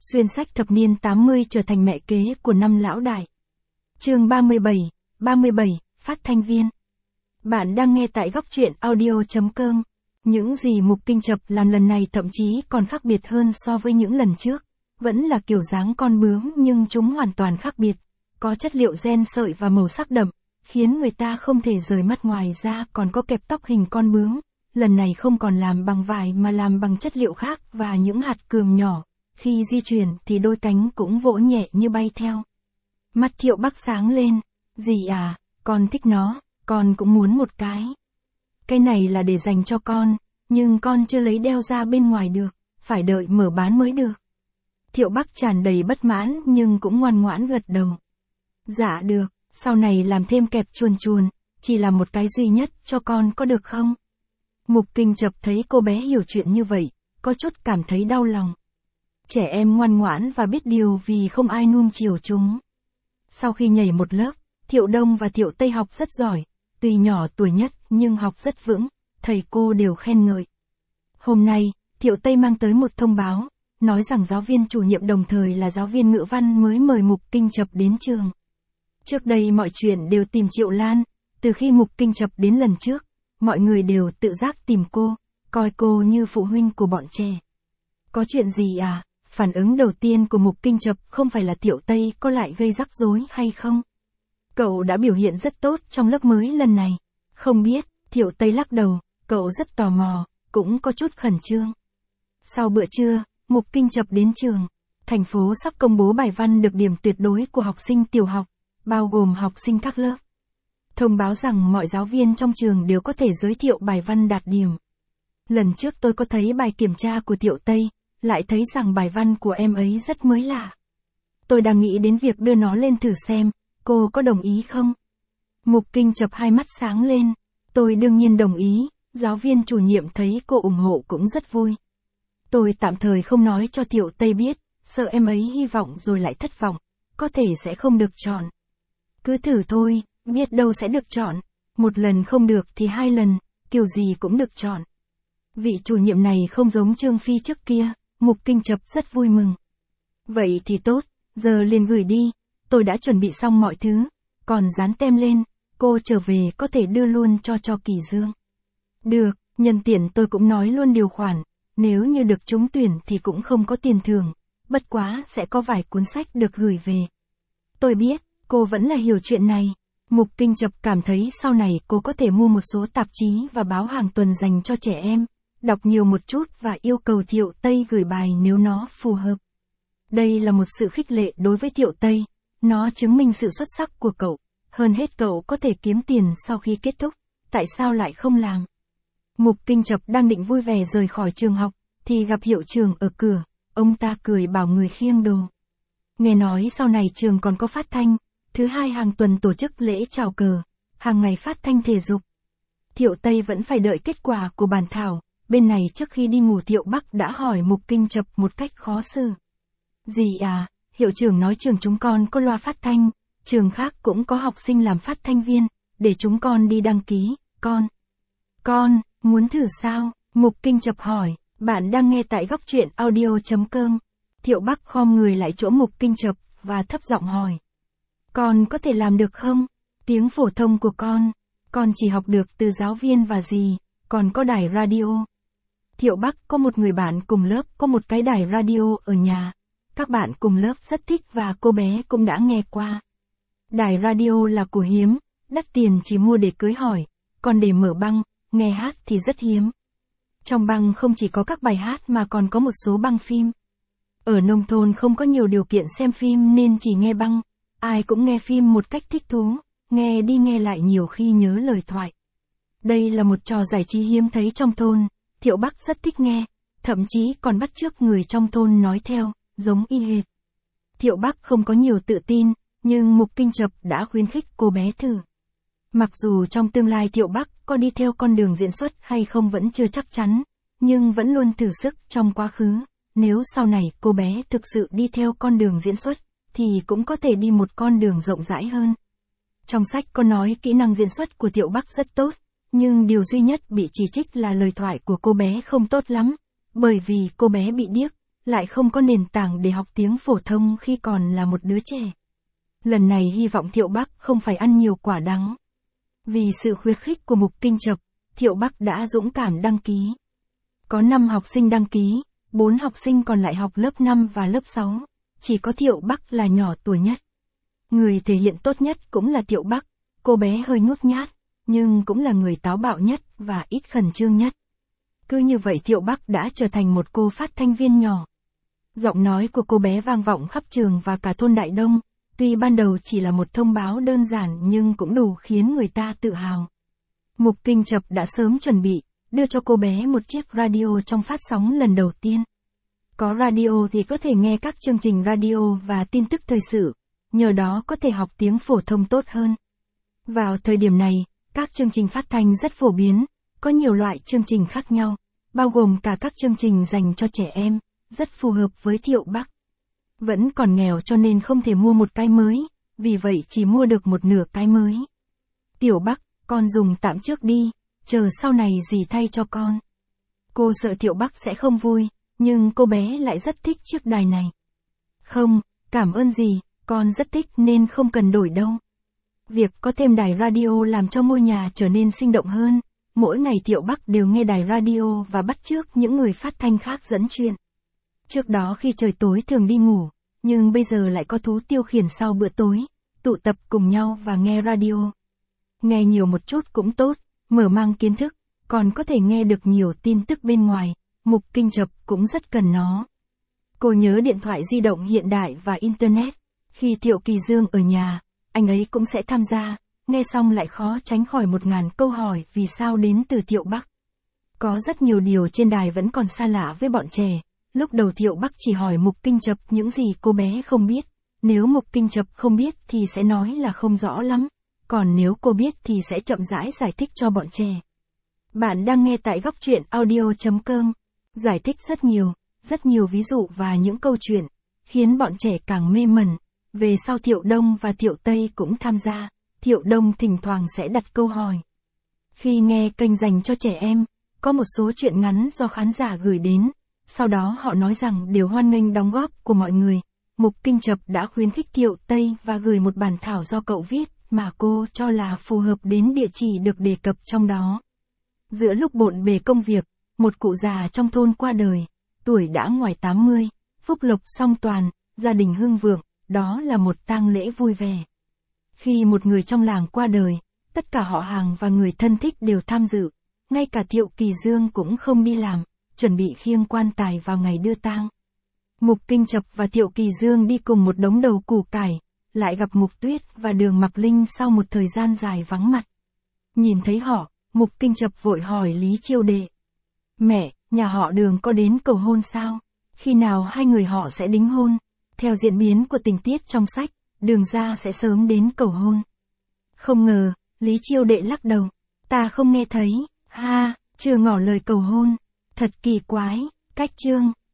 Xuyên sách thập niên 80 trở thành mẹ kế của năm lão đại. Chương 37, phát thanh viên. Bạn đang nghe tại góc truyện audio.com. Những gì Mục Kinh Chập làm lần này thậm chí còn khác biệt hơn so với những lần trước. Vẫn là kiểu dáng con bướm nhưng chúng hoàn toàn khác biệt. Có chất liệu ren sợi và màu sắc đậm, khiến người ta không thể rời mắt, ngoài ra còn có kẹp tóc hình con bướm. Lần này không còn làm bằng vải mà làm bằng chất liệu khác và những hạt cườm nhỏ. Khi di chuyển thì đôi cánh cũng vỗ nhẹ như bay theo. Mắt Thiệu Bắc sáng lên. Dì à, con thích nó, con cũng muốn một cái. Cái này là để dành cho con, nhưng con chưa lấy đeo ra bên ngoài được, phải đợi mở bán mới được. Thiệu Bắc tràn đầy bất mãn nhưng cũng ngoan ngoãn gật đầu. Dạ được, sau này làm thêm kẹp chuồn chuồn, chỉ là một cái duy nhất cho con có được không? Mục Kinh Chập thấy cô bé hiểu chuyện như vậy, có chút cảm thấy đau lòng. Trẻ em ngoan ngoãn và biết điều vì không ai nuông chiều chúng. Sau khi nhảy một lớp, Thiệu Đông và Thiệu Tây học rất giỏi, tuy nhỏ tuổi nhất nhưng học rất vững, thầy cô đều khen ngợi. Hôm nay, Thiệu Tây mang tới một thông báo, nói rằng giáo viên chủ nhiệm đồng thời là giáo viên ngữ văn mới mời Mục Kinh Chập đến trường. Trước đây mọi chuyện đều tìm Triệu Lan, từ khi Mục Kinh Chập đến lần trước, mọi người đều tự giác tìm cô, coi cô như phụ huynh của bọn trẻ. Có chuyện gì à? Phản ứng đầu tiên của Mục Kinh Chập không phải là Thiệu Tây có lại gây rắc rối hay không? Cậu đã biểu hiện rất tốt trong lớp mới lần này. Không biết, Thiệu Tây lắc đầu, cậu rất tò mò, cũng có chút khẩn trương. Sau bữa trưa, Mục Kinh Chập đến trường. Thành phố sắp công bố bài văn được điểm tuyệt đối của học sinh tiểu học, bao gồm học sinh các lớp. Thông báo rằng mọi giáo viên trong trường đều có thể giới thiệu bài văn đạt điểm. Lần trước tôi có thấy bài kiểm tra của Thiệu Tây, lại thấy rằng bài văn của em ấy rất mới lạ. Tôi đang nghĩ đến việc đưa nó lên thử xem, cô có đồng ý không? Mục Kinh Chập hai mắt sáng lên. Tôi đương nhiên đồng ý, giáo viên chủ nhiệm thấy cô ủng hộ cũng rất vui. Tôi tạm thời không nói cho Thiệu Tây biết, sợ em ấy hy vọng rồi lại thất vọng, có thể sẽ không được chọn. Cứ thử thôi, biết đâu sẽ được chọn, một lần không được thì hai lần, kiểu gì cũng được chọn. Vị chủ nhiệm này không giống Trương Phi trước kia. Mục Kinh Chập rất vui mừng. Vậy thì tốt, giờ liền gửi đi, tôi đã chuẩn bị xong mọi thứ, còn dán tem lên, cô trở về có thể đưa luôn cho Kỳ Dương. Được, nhân tiện tôi cũng nói luôn điều khoản, nếu như được trúng tuyển thì cũng không có tiền thưởng, bất quá sẽ có vài cuốn sách được gửi về. Tôi biết, cô vẫn là hiểu chuyện này. Mục Kinh Chập cảm thấy sau này cô có thể mua một số tạp chí và báo hàng tuần dành cho trẻ em. Đọc nhiều một chút và yêu cầu Thiệu Tây gửi bài nếu nó phù hợp. Đây là một sự khích lệ đối với Thiệu Tây, nó chứng minh sự xuất sắc của cậu, hơn hết cậu có thể kiếm tiền sau khi kết thúc, tại sao lại không làm? Mục Kinh Chập đang định vui vẻ rời khỏi trường học, thì gặp hiệu trưởng ở cửa, ông ta cười bảo người khiêng đồ. Nghe nói sau này trường còn có phát thanh, thứ hai hàng tuần tổ chức lễ chào cờ, hàng ngày phát thanh thể dục. Thiệu Tây vẫn phải đợi kết quả của bản thảo. Bên này trước khi đi ngủ Thiệu Bắc đã hỏi Mục Kinh Chập một cách khó xử. Dì à, hiệu trưởng nói trường chúng con có loa phát thanh, trường khác cũng có học sinh làm phát thanh viên, để chúng con đi đăng ký, Con, muốn thử sao? Mục Kinh Chập hỏi, bạn đang nghe tại góc truyện audio.com. Thiệu Bắc khom người lại chỗ Mục Kinh Chập, và thấp giọng hỏi. Con có thể làm được không? Tiếng phổ thông của con chỉ học được từ giáo viên và dì, còn có đài radio. Thiệu Bắc có một người bạn cùng lớp có một cái đài radio ở nhà. Các bạn cùng lớp rất thích và cô bé cũng đã nghe qua. Đài radio là của hiếm, đắt tiền chỉ mua để cưới hỏi, còn để mở băng, nghe hát thì rất hiếm. Trong băng không chỉ có các bài hát mà còn có một số băng phim. Ở nông thôn không có nhiều điều kiện xem phim nên chỉ nghe băng, ai cũng nghe phim một cách thích thú, nghe đi nghe lại nhiều khi nhớ lời thoại. Đây là một trò giải trí hiếm thấy trong thôn. Thiệu Bắc rất thích nghe, thậm chí còn bắt chước người trong thôn nói theo, giống y hệt. Thiệu Bắc không có nhiều tự tin, nhưng Mục Kinh Chập đã khuyến khích cô bé thử. Mặc dù trong tương lai Thiệu Bắc có đi theo con đường diễn xuất hay không vẫn chưa chắc chắn, nhưng vẫn luôn thử sức trong quá khứ. Nếu sau này cô bé thực sự đi theo con đường diễn xuất, thì cũng có thể đi một con đường rộng rãi hơn. Trong sách có nói kỹ năng diễn xuất của Thiệu Bắc rất tốt. Nhưng điều duy nhất bị chỉ trích là lời thoại của cô bé không tốt lắm, bởi vì cô bé bị điếc, lại không có nền tảng để học tiếng phổ thông khi còn là một đứa trẻ. Lần này hy vọng Thiệu Bắc không phải ăn nhiều quả đắng. Vì sự khuyến khích của Mục Kinh Chập, Thiệu Bắc đã dũng cảm đăng ký. Có 5 học sinh đăng ký, 4 học sinh còn lại học lớp 5 và lớp 6, chỉ có Thiệu Bắc là nhỏ tuổi nhất. Người thể hiện tốt nhất cũng là Thiệu Bắc, cô bé hơi nhút nhát, nhưng cũng là người táo bạo nhất và ít khẩn trương nhất. Cứ như vậy Thiệu Bắc đã trở thành một cô phát thanh viên nhỏ. Giọng nói của cô bé vang vọng khắp trường và cả thôn Đại Đông, tuy ban đầu chỉ là một thông báo đơn giản nhưng cũng đủ khiến người ta tự hào. Mục Kinh Chập đã sớm chuẩn bị, đưa cho cô bé một chiếc radio trong phát sóng lần đầu tiên. Có radio thì có thể nghe các chương trình radio và tin tức thời sự, nhờ đó có thể học tiếng phổ thông tốt hơn. Vào thời điểm này, các chương trình phát thanh rất phổ biến, có nhiều loại chương trình khác nhau, bao gồm cả các chương trình dành cho trẻ em, rất phù hợp với Thiệu Bắc. Vẫn còn nghèo cho nên không thể mua một cái mới, vì vậy chỉ mua được một nửa cái mới. Tiểu Bắc, con dùng tạm trước đi, chờ sau này dì thay cho con. Cô sợ Thiệu Bắc sẽ không vui, nhưng cô bé lại rất thích chiếc đài này. Không, cảm ơn dì, con rất thích nên không cần đổi đâu. Việc có thêm đài radio làm cho ngôi nhà trở nên sinh động hơn. Mỗi ngày Thiệu Bắc đều nghe đài radio và bắt chước những người phát thanh khác dẫn chuyện. Trước đó khi trời tối thường đi ngủ, nhưng bây giờ lại có thú tiêu khiển sau bữa tối, tụ tập cùng nhau và nghe radio. Nghe nhiều một chút cũng tốt, mở mang kiến thức, còn có thể nghe được nhiều tin tức bên ngoài, Mục Kinh Chập cũng rất cần nó. Cô nhớ điện thoại di động hiện đại và Internet. Khi Thiệu Kỳ Dương ở nhà, anh ấy cũng sẽ tham gia, nghe xong lại khó tránh khỏi 1000 câu hỏi vì sao đến từ Thiệu Bắc. Có rất nhiều điều trên đài vẫn còn xa lạ với bọn trẻ. Lúc đầu Thiệu Bắc chỉ hỏi Mục Kinh Chập những gì cô bé không biết. Nếu Mục Kinh Chập không biết thì sẽ nói là không rõ lắm. Còn nếu cô biết thì sẽ chậm rãi giải thích cho bọn trẻ. Bạn đang nghe tại góc truyện audio.com. Giải thích rất nhiều ví dụ và những câu chuyện, khiến bọn trẻ càng mê mẩn. Về sau Thiệu Đông và Thiệu Tây cũng tham gia. Thiệu Đông thỉnh thoảng sẽ đặt câu hỏi. Khi nghe kênh dành cho trẻ em, có một số chuyện ngắn do khán giả gửi đến. Sau đó họ nói rằng đều hoan nghênh đóng góp của mọi người. Mục Kinh Chập đã khuyến khích Thiệu Tây và gửi một bản thảo do cậu viết mà cô cho là phù hợp đến địa chỉ được đề cập trong đó. Giữa lúc bộn bề công việc, một cụ già trong thôn qua đời, tuổi đã ngoài 80, phúc lộc song toàn, gia đình hưng vượng, đó là một tang lễ vui vẻ. Khi một người trong làng qua đời, tất cả họ hàng và người thân thích đều tham dự, ngay cả Thiệu Kỳ Dương cũng không đi làm, chuẩn bị khiêng quan tài vào ngày đưa tang. Mục Kinh Chập và Thiệu Kỳ Dương đi cùng một đống đầu củ cải, lại gặp Mục Tuyết và Đường Mặc Linh sau một thời gian dài vắng mặt. Nhìn thấy họ, Mục Kinh Chập vội hỏi Lý Chiêu Đệ. Mẹ, nhà họ Đường có đến cầu hôn sao? Khi nào hai người họ sẽ đính hôn? Theo diễn biến của tình tiết trong sách, Đường gia sẽ sớm đến cầu hôn. Không ngờ, Lý Chiêu Đệ lắc đầu. Ta không nghe thấy, chưa ngỏ lời cầu hôn. Thật kỳ quái, cách chương.